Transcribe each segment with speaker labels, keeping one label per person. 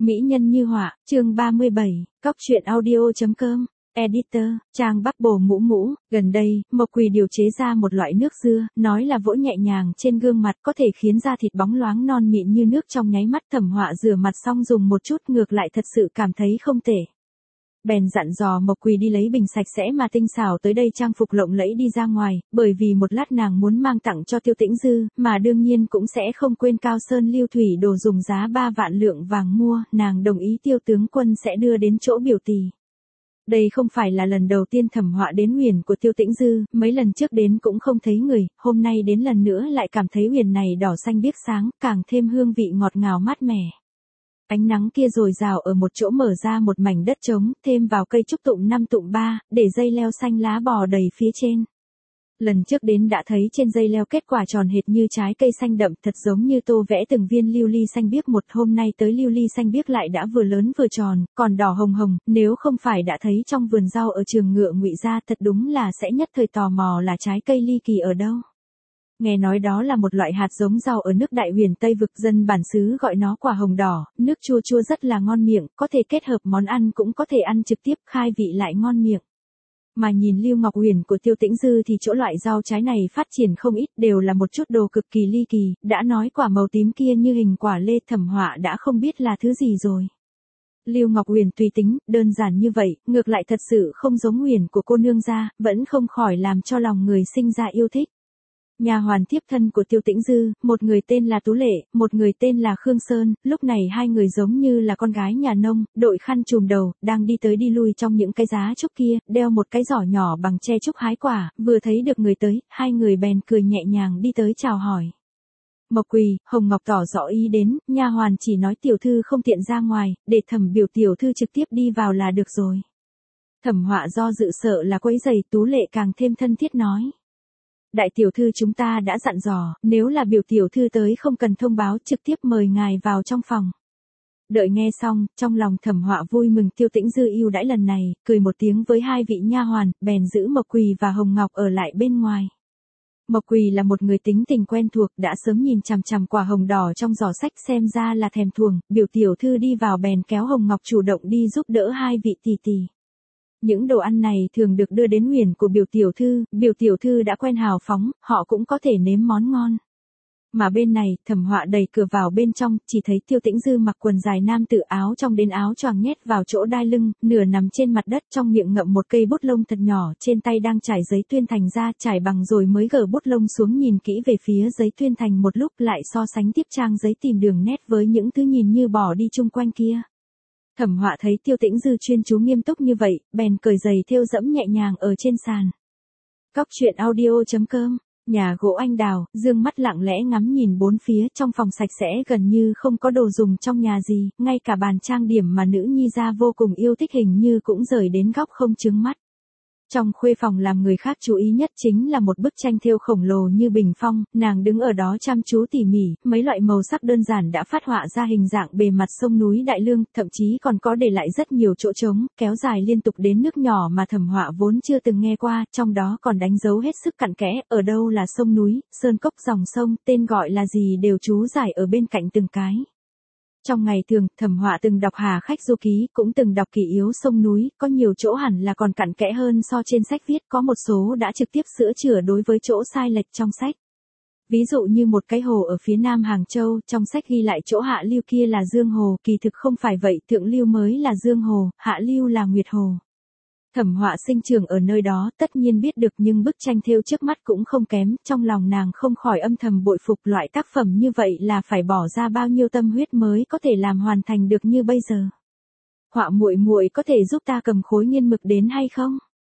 Speaker 1: Mỹ nhân như họa, chương 37, Cóc truyện audio.com, Editor, trang Bubble mũ mũ, gần đây, Mộc Quỳ điều chế ra một loại nước dưa, nói là vỗ nhẹ nhàng trên gương mặt có thể khiến da thịt bóng loáng non mịn như nước trong nháy mắt. Thẩm Họa rửa mặt xong dùng một chút ngược lại thật sự cảm thấy không tệ. Bèn dặn dò Mộc Quỳ đi lấy bình sạch sẽ mà tinh xảo tới đây trang phục lộng lẫy đi ra ngoài, bởi vì một lát nàng muốn mang tặng cho Tiêu Tĩnh Dư, mà đương nhiên cũng sẽ không quên Cao Sơn Lưu Thủy đồ dùng giá 3 vạn lượng vàng mua, nàng đồng ý Tiêu tướng quân sẽ đưa đến chỗ biểu tỷ. Đây không phải là lần đầu tiên Thẩm Họa đến huyền của Tiêu Tĩnh Dư, mấy lần trước đến cũng không thấy người, hôm nay đến lần nữa lại cảm thấy huyền này đỏ xanh biếc sáng, càng thêm hương vị ngọt ngào mát mẻ. Ánh nắng kia dồi dào ở một chỗ mở ra một mảnh đất trống, thêm vào cây trúc tụng 5 tụng 3, để dây leo xanh lá bò đầy phía trên. Lần trước đến đã thấy trên dây leo kết quả tròn hệt như trái cây xanh đậm, thật giống như tô vẽ từng viên lưu ly xanh biếc một. Hôm nay tới lưu ly xanh biếc lại đã vừa lớn vừa tròn, còn đỏ hồng hồng, nếu không phải đã thấy trong vườn rau ở Trường Ngựa Ngụy gia, thật đúng là sẽ nhất thời tò mò là trái cây ly kỳ ở đâu. Nghe nói đó là một loại hạt giống rau ở nước Đại Huyền Tây vực, dân bản xứ gọi nó quả hồng đỏ, nước chua chua rất là ngon miệng, có thể kết hợp món ăn cũng có thể ăn trực tiếp, khai vị lại ngon miệng. Mà nhìn Lưu Ngọc Huyền của Tiêu Tĩnh Dư thì chỗ loại rau trái này phát triển không ít, đều là một chút đồ cực kỳ ly kỳ, đã nói quả màu tím kia như hình quả lê, Thẩm Họa đã không biết là thứ gì rồi. Lưu Ngọc Huyền tùy tính, đơn giản như vậy, ngược lại thật sự không giống huyền của cô nương gia, vẫn không khỏi làm cho lòng người sinh ra yêu thích. Nhà hoàn tiếp thân của Tiêu Tĩnh Dư, một người tên là Tú Lệ, một người tên là Khương Sơn, lúc này hai người giống như là con gái nhà nông, đội khăn trùm đầu, đang đi tới đi lui trong những cái giá trúc kia, đeo một cái giỏ nhỏ bằng tre trúc hái quả, vừa thấy được người tới, hai người bèn cười nhẹ nhàng đi tới chào hỏi. Mộc Quỳ, Hồng Ngọc tỏ rõ ý đến, nha hoàn chỉ nói tiểu thư không tiện ra ngoài, để Thẩm biểu tiểu thư trực tiếp đi vào là được rồi. Thẩm Họa do dự sợ là quấy rầy, Tú Lệ càng thêm thân thiết nói. Đại tiểu thư chúng ta đã dặn dò, nếu là biểu tiểu thư tới không cần thông báo, trực tiếp mời ngài vào trong phòng. Đợi nghe xong, trong lòng Thẩm Họa vui mừng Tiêu Tĩnh Dư ưu đãi lần này, cười một tiếng với hai vị nha hoàn, bèn giữ Mộc Quỳ và Hồng Ngọc ở lại bên ngoài. Mộc Quỳ là một người tính tình quen thuộc, đã sớm nhìn chằm chằm quả hồng đỏ trong giỏ sách, xem ra là thèm thuồng, biểu tiểu thư đi vào bèn kéo Hồng Ngọc chủ động đi giúp đỡ hai vị tỷ tỷ. Những đồ ăn này thường được đưa đến huyền của biểu tiểu thư đã quen hào phóng, họ cũng có thể nếm món ngon. Mà bên này, Thẩm Họa đẩy cửa vào bên trong, chỉ thấy Tiêu Tĩnh Dư mặc quần dài nam tử, áo trong đến áo choàng nhét vào chỗ đai lưng, nửa nằm trên mặt đất, trong miệng ngậm một cây bút lông thật nhỏ, trên tay đang trải giấy tuyên thành ra, trải bằng rồi mới gỡ bút lông xuống, nhìn kỹ về phía giấy tuyên thành một lúc, lại so sánh tiếp trang giấy tìm đường nét với những thứ nhìn như bỏ đi chung quanh kia. Thẩm Họa thấy Tiêu Tĩnh Dư chuyên chú nghiêm túc như vậy, bèn cởi giày thêu dẫm nhẹ nhàng ở trên sàn. Cóc truyện audio.com, nhà gỗ anh đào, dương mắt lặng lẽ ngắm nhìn bốn phía, trong phòng sạch sẽ gần như không có đồ dùng trong nhà gì, ngay cả bàn trang điểm mà nữ nhi gia vô cùng yêu thích hình như cũng rời đến góc không chướng mắt. Trong khuê phòng làm người khác chú ý nhất chính là một bức tranh thêu khổng lồ như bình phong, nàng đứng ở đó chăm chú tỉ mỉ, mấy loại màu sắc đơn giản đã phát họa ra hình dạng bề mặt sông núi Đại Lương, thậm chí còn có để lại rất nhiều chỗ trống, kéo dài liên tục đến nước nhỏ mà Thẩm Họa vốn chưa từng nghe qua, trong đó còn đánh dấu hết sức cặn kẽ, ở đâu là sông núi, sơn cốc, dòng sông, tên gọi là gì đều chú giải ở bên cạnh từng cái. Trong ngày thường, Thẩm Họa từng đọc Hà Khách Du Ký, cũng từng đọc Kỷ Yếu Sông Núi, có nhiều chỗ hẳn là còn cặn kẽ hơn so trên sách viết, có một số đã trực tiếp sửa chữa đối với chỗ sai lệch trong sách. Ví dụ như một cái hồ ở phía nam Hàng Châu, trong sách ghi lại chỗ Hạ Lưu kia là Dương Hồ, kỳ thực không phải vậy, Thượng Lưu mới là Dương Hồ, Hạ Lưu là Nguyệt Hồ. Thẩm Họa sinh trưởng ở nơi đó, tất nhiên biết được, nhưng bức tranh thêu trước mắt cũng không kém, trong lòng nàng không khỏi âm thầm bội phục, loại tác phẩm như vậy là phải bỏ ra bao nhiêu tâm huyết mới có thể làm hoàn thành được như bây giờ. Họa muội muội có thể giúp ta cầm khối nghiên mực đến hay không?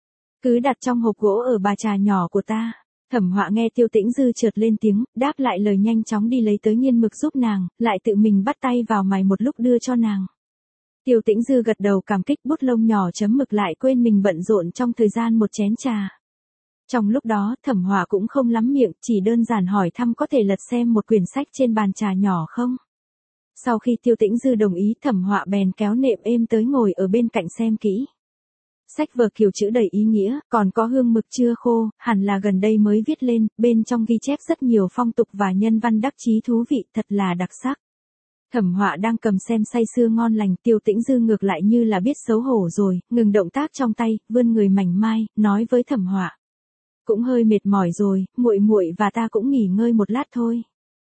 Speaker 1: Cứ đặt trong hộp gỗ ở bà trà nhỏ của ta. Thẩm Họa nghe Tiêu Tĩnh Dư chợt lên tiếng, đáp lại lời nhanh chóng đi lấy tới nghiên mực giúp nàng, lại tự mình bắt tay vào mài một lúc đưa cho nàng. Tiêu Tĩnh Dư gật đầu cảm kích, bút lông nhỏ chấm mực lại quên mình bận rộn trong thời gian một chén trà. Trong lúc đó, Thẩm Họa cũng không lắm miệng, chỉ đơn giản hỏi thăm có thể lật xem một quyển sách trên bàn trà nhỏ không. Sau khi Tiêu Tĩnh Dư đồng ý, Thẩm Họa bèn kéo nệm êm tới ngồi ở bên cạnh xem kỹ. Sách vở kiểu chữ đầy ý nghĩa, còn có hương mực chưa khô, hẳn là gần đây mới viết lên, bên trong ghi chép rất nhiều phong tục và nhân văn đắc chí thú vị, thật là đặc sắc. Thẩm Họa đang cầm xem say sưa ngon lành, Tiêu Tĩnh Dư ngược lại như là biết xấu hổ rồi, ngừng động tác trong tay, vươn người mảnh mai, nói với Thẩm Họa. Cũng hơi mệt mỏi rồi, muội muội và ta cũng nghỉ ngơi một lát thôi.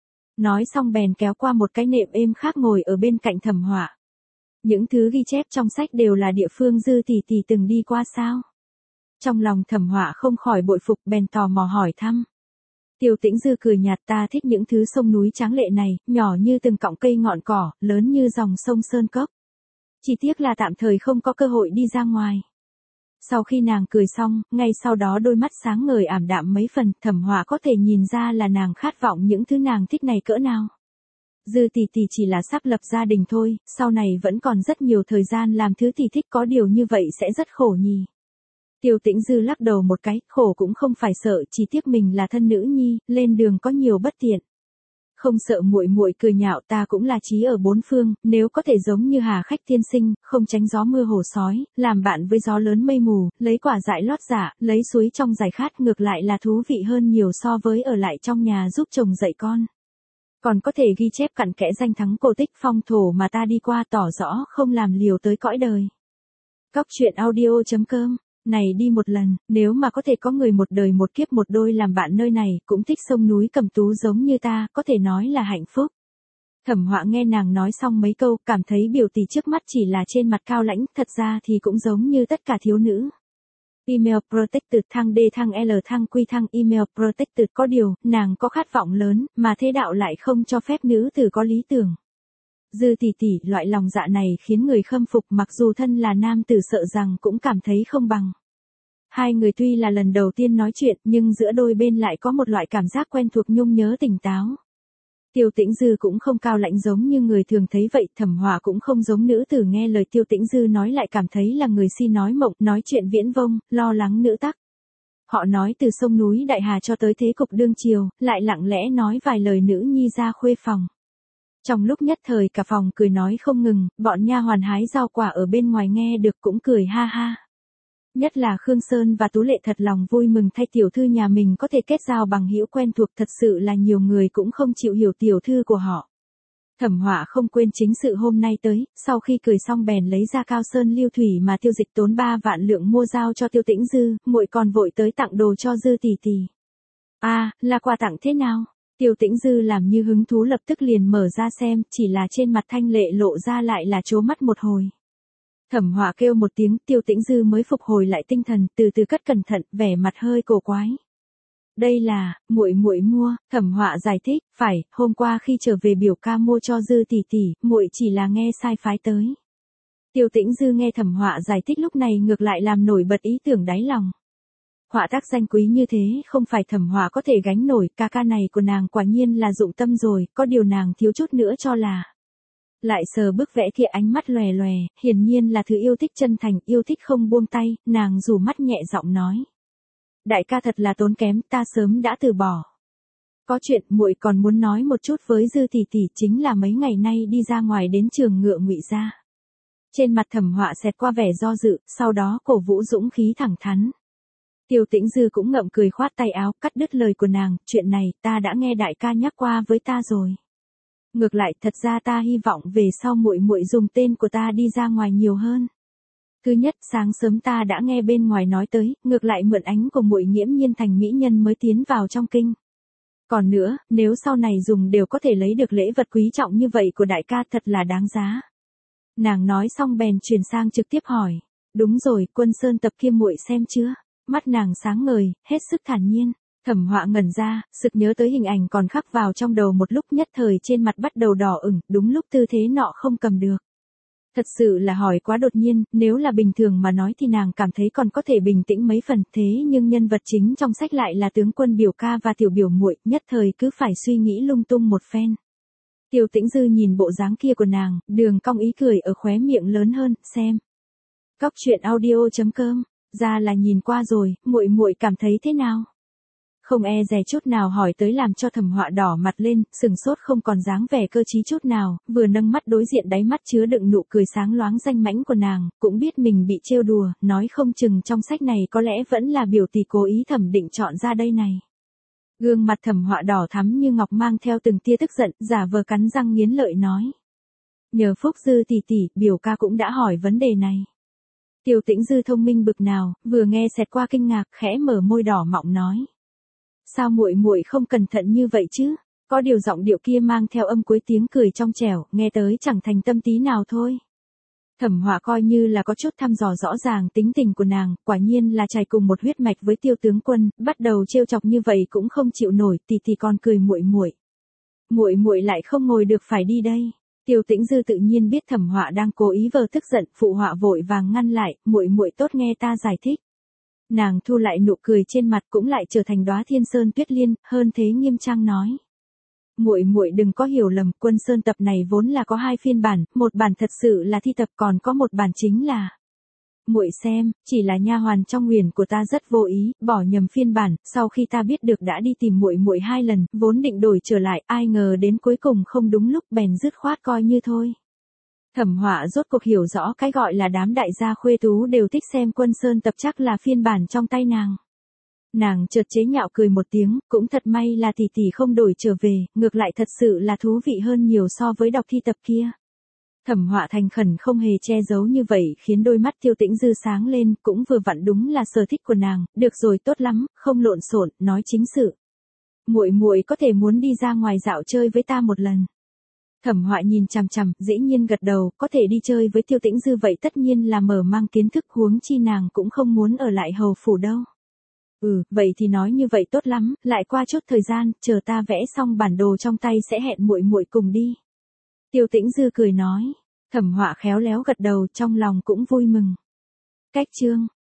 Speaker 1: Nói xong bèn kéo qua một cái nệm êm khác ngồi ở bên cạnh Thẩm Họa. Những thứ ghi chép trong sách đều là địa phương Dư tỷ tỷ từng đi qua sao? Trong lòng Thẩm Họa không khỏi bội phục, bèn tò mò hỏi thăm. Tiêu Tĩnh Dư cười nhạt, ta thích những thứ sông núi tráng lệ này, nhỏ như từng cọng cây ngọn cỏ, lớn như dòng sông Sơn Cốc. Chỉ tiếc là tạm thời không có cơ hội đi ra ngoài. Sau khi nàng cười xong, ngay sau đó đôi mắt sáng ngời ảm đạm mấy phần, Thẩm Họa có thể nhìn ra là nàng khát vọng những thứ nàng thích này cỡ nào. Dư tỷ tỷ chỉ là sắp lập gia đình thôi, sau này vẫn còn rất nhiều thời gian làm thứ tỷ thích, có điều như vậy sẽ rất khổ nhỉ. Tiêu Tĩnh Dư lắc đầu một cái, khổ cũng không phải sợ, chỉ tiếc mình là thân nữ nhi, lên đường có nhiều bất tiện. Không sợ, muội muội cười nhạo, ta cũng là trí ở bốn phương, nếu có thể giống như Hà Khách tiên sinh, không tránh gió mưa hổ sói, làm bạn với gió lớn mây mù, lấy quả dại lót dạ, lấy suối trong giải khát, ngược lại là thú vị hơn nhiều so với ở lại trong nhà giúp chồng dạy con. Còn có thể ghi chép cặn kẽ danh thắng cổ tích phong thổ mà ta đi qua, tỏ rõ không làm liều tới cõi đời. Cóc truyện audio.com. Này đi một lần, nếu mà có thể có người một đời một kiếp một đôi làm bạn nơi này, cũng thích sông núi Cẩm Tú giống như ta, có thể nói là hạnh phúc. Thẩm Họa nghe nàng nói xong mấy câu, cảm thấy biểu tỷ trước mắt chỉ là trên mặt cao lãnh, thật ra thì cũng giống như tất cả thiếu nữ. Email protected thăng D thăng L thăng Q thăng email protected, có điều, nàng có khát vọng lớn, mà thế đạo lại không cho phép nữ tử có lý tưởng. Dư tỷ tỷ, loại lòng dạ này khiến người khâm phục, mặc dù thân là nam tử sợ rằng cũng cảm thấy không bằng. Hai người tuy là lần đầu tiên nói chuyện, nhưng giữa đôi bên lại có một loại cảm giác quen thuộc, nhung nhớ tỉnh táo. Tiêu Tĩnh Dư cũng không cao lãnh giống như người thường thấy vậy, Thẩm Họa cũng không giống nữ tử nghe lời Tiêu Tĩnh Dư nói lại cảm thấy là người si nói mộng, nói chuyện viễn vông, lo lắng nữ tắc. Họ nói từ sông núi Đại Hà cho tới thế cục đương triều, lại lặng lẽ nói vài lời nữ nhi ra khuê phòng. Trong lúc nhất thời cả phòng cười nói không ngừng, bọn nha hoàn hái rau quả ở bên ngoài nghe được cũng cười ha ha. Nhất là Khương Sơn và Tú Lệ thật lòng vui mừng thay tiểu thư nhà mình có thể kết giao bằng hữu quen thuộc, thật sự là nhiều người cũng không chịu hiểu tiểu thư của họ. Thẩm Họa không quên chính sự hôm nay tới, sau khi cười xong bèn lấy ra Cao Sơn Lưu Thủy mà Tiêu Dịch tốn 3 vạn lượng mua giao cho Tiêu Tĩnh Dư, muội còn vội tới tặng đồ cho Dư tỷ tỷ. À, là quà tặng thế nào? Tiêu Tĩnh Dư làm như hứng thú lập tức liền mở ra xem, chỉ là trên mặt Thanh Lệ lộ ra lại là trố mắt một hồi. Thẩm Họa kêu một tiếng, Tiêu Tĩnh Dư mới phục hồi lại tinh thần, từ từ cất cẩn thận, vẻ mặt hơi cổ quái. Đây là, muội mua, Thẩm Họa giải thích, phải, hôm qua khi trở về biểu ca mua cho Dư tỷ tỷ, muội chỉ là nghe sai phái tới. Tiêu Tĩnh Dư nghe Thẩm Họa giải thích lúc này ngược lại làm nổi bật ý tưởng đáy lòng. Họa tác danh quý như thế không phải Thẩm Họa có thể gánh nổi, ca này của nàng quả nhiên là dụng tâm rồi, có điều nàng thiếu chút nữa cho là. Lại sờ bức vẽ kia ánh mắt lòe lòe, hiển nhiên là thứ yêu thích chân thành, yêu thích không buông tay, nàng rủ mắt nhẹ giọng nói. Đại ca thật là tốn kém, ta sớm đã từ bỏ. Có chuyện muội còn muốn nói một chút với Dư tỷ tỷ, chính là mấy ngày nay đi ra ngoài đến trường Ngựa Ngụy gia. Trên mặt Thẩm Họa xẹt qua vẻ do dự, sau đó cổ vũ dũng khí thẳng thắn. Tiêu Tĩnh Dư cũng ngậm cười khoát tay áo, cắt đứt lời của nàng, chuyện này ta đã nghe đại ca nhắc qua với ta rồi. Ngược lại, thật ra ta hy vọng về sau muội dùng tên của ta đi ra ngoài nhiều hơn. Thứ nhất, sáng sớm ta đã nghe bên ngoài nói tới, ngược lại mượn ánh của muội nghiễm nhiên thành mỹ nhân mới tiến vào trong kinh. Còn nữa, nếu sau này dùng đều có thể lấy được lễ vật quý trọng như vậy của đại ca, thật là đáng giá. Nàng nói xong bèn chuyển sang trực tiếp hỏi. Đúng rồi, Quân Sơn tập kia muội xem chưa? Mắt nàng sáng ngời, hết sức thản nhiên. Thẩm Họa ngẩn ra, sực nhớ tới hình ảnh còn khắc vào trong đầu một lúc, nhất thời trên mặt bắt đầu đỏ ửng, đúng lúc tư thế nọ không cầm được. Thật sự là hỏi quá đột nhiên, nếu là bình thường mà nói thì nàng cảm thấy còn có thể bình tĩnh mấy phần, thế nhưng nhân vật chính trong sách lại là tướng quân biểu ca và tiểu biểu muội, nhất thời cứ phải suy nghĩ lung tung một phen. Tiêu Tĩnh Dư nhìn bộ dáng kia của nàng, đường cong ý cười ở khóe miệng lớn hơn, xem. Cóc truyện audio.com, ra là nhìn qua rồi, muội cảm thấy thế nào? Không e dè chút nào hỏi tới làm cho Thẩm Họa đỏ mặt lên, sừng sốt không còn dáng vẻ cơ trí chút nào, vừa nâng mắt đối diện đáy mắt chứa đựng nụ cười sáng loáng danh mãnh của nàng, cũng biết mình bị trêu đùa, nói không chừng trong sách này có lẽ vẫn là biểu tỷ cố ý thẩm định chọn ra đây này. Gương mặt Thẩm Họa đỏ thắm như ngọc mang theo từng tia tức giận, giả vờ cắn răng nghiến lợi nói. Nhờ Phúc Dư tỷ tỷ, biểu ca cũng đã hỏi vấn đề này. Tiêu Tĩnh Dư thông minh bực nào, vừa nghe xẹt qua kinh ngạc, khẽ mở môi đỏ mọng nói: "Sao muội muội không cẩn thận như vậy chứ?" Có điều giọng điệu kia mang theo âm cuối tiếng cười trong trẻo, nghe tới chẳng thành tâm tí nào thôi. Thẩm Họa coi như là có chút thăm dò rõ ràng tính tình của nàng, quả nhiên là chài cùng một huyết mạch với Tiêu tướng quân, bắt đầu trêu chọc như vậy cũng không chịu nổi, tỷ còn cười muội muội. Muội muội lại không ngồi được phải đi đây. Tiêu Tĩnh Dư tự nhiên biết Thẩm Họa đang cố ý vờ tức giận, phụ họa vội vàng ngăn lại, muội muội tốt nghe ta giải thích. Nàng thu lại nụ cười trên mặt cũng lại trở thành đóa thiên sơn tuyết liên, hơn thế nghiêm trang nói: "Muội muội đừng có hiểu lầm, Quân Sơn tập này vốn là có 2 phiên bản, một bản thật sự là thi tập, còn có một bản chính là. Muội xem, chỉ là nha hoàn trong huyền của ta rất vô ý, bỏ nhầm phiên bản, sau khi ta biết được đã đi tìm muội muội 2 lần, vốn định đổi trở lại, ai ngờ đến cuối cùng không đúng lúc, bèn dứt khoát coi như thôi." Thẩm Họa rốt cuộc hiểu rõ cái gọi là đám đại gia khuê tú đều thích xem Quân Sơn tập, chắc là phiên bản trong tay nàng. Nàng chợt chế nhạo cười một tiếng, cũng thật may là tỷ tỷ không đổi trở về, ngược lại thật sự là thú vị hơn nhiều so với đọc thi tập kia. Thẩm Họa thành khẩn không hề che giấu như vậy khiến đôi mắt Tiêu Tĩnh Dư sáng lên, cũng vừa vặn đúng là sở thích của nàng, được rồi tốt lắm, không lộn xộn, nói chính sự. Muội muội có thể muốn đi ra ngoài dạo chơi với ta một lần. Thẩm Họa nhìn chằm chằm, dĩ nhiên gật đầu, có thể đi chơi với Tiêu Tĩnh Dư vậy tất nhiên là mở mang kiến thức, huống chi nàng cũng không muốn ở lại hầu phủ đâu. Vậy thì nói như vậy tốt lắm, lại qua chút thời gian, chờ ta vẽ xong bản đồ trong tay sẽ hẹn muội muội cùng đi. Tiêu Tĩnh Dư cười nói. Thẩm Họa khéo léo gật đầu, trong lòng cũng vui mừng. Cách chương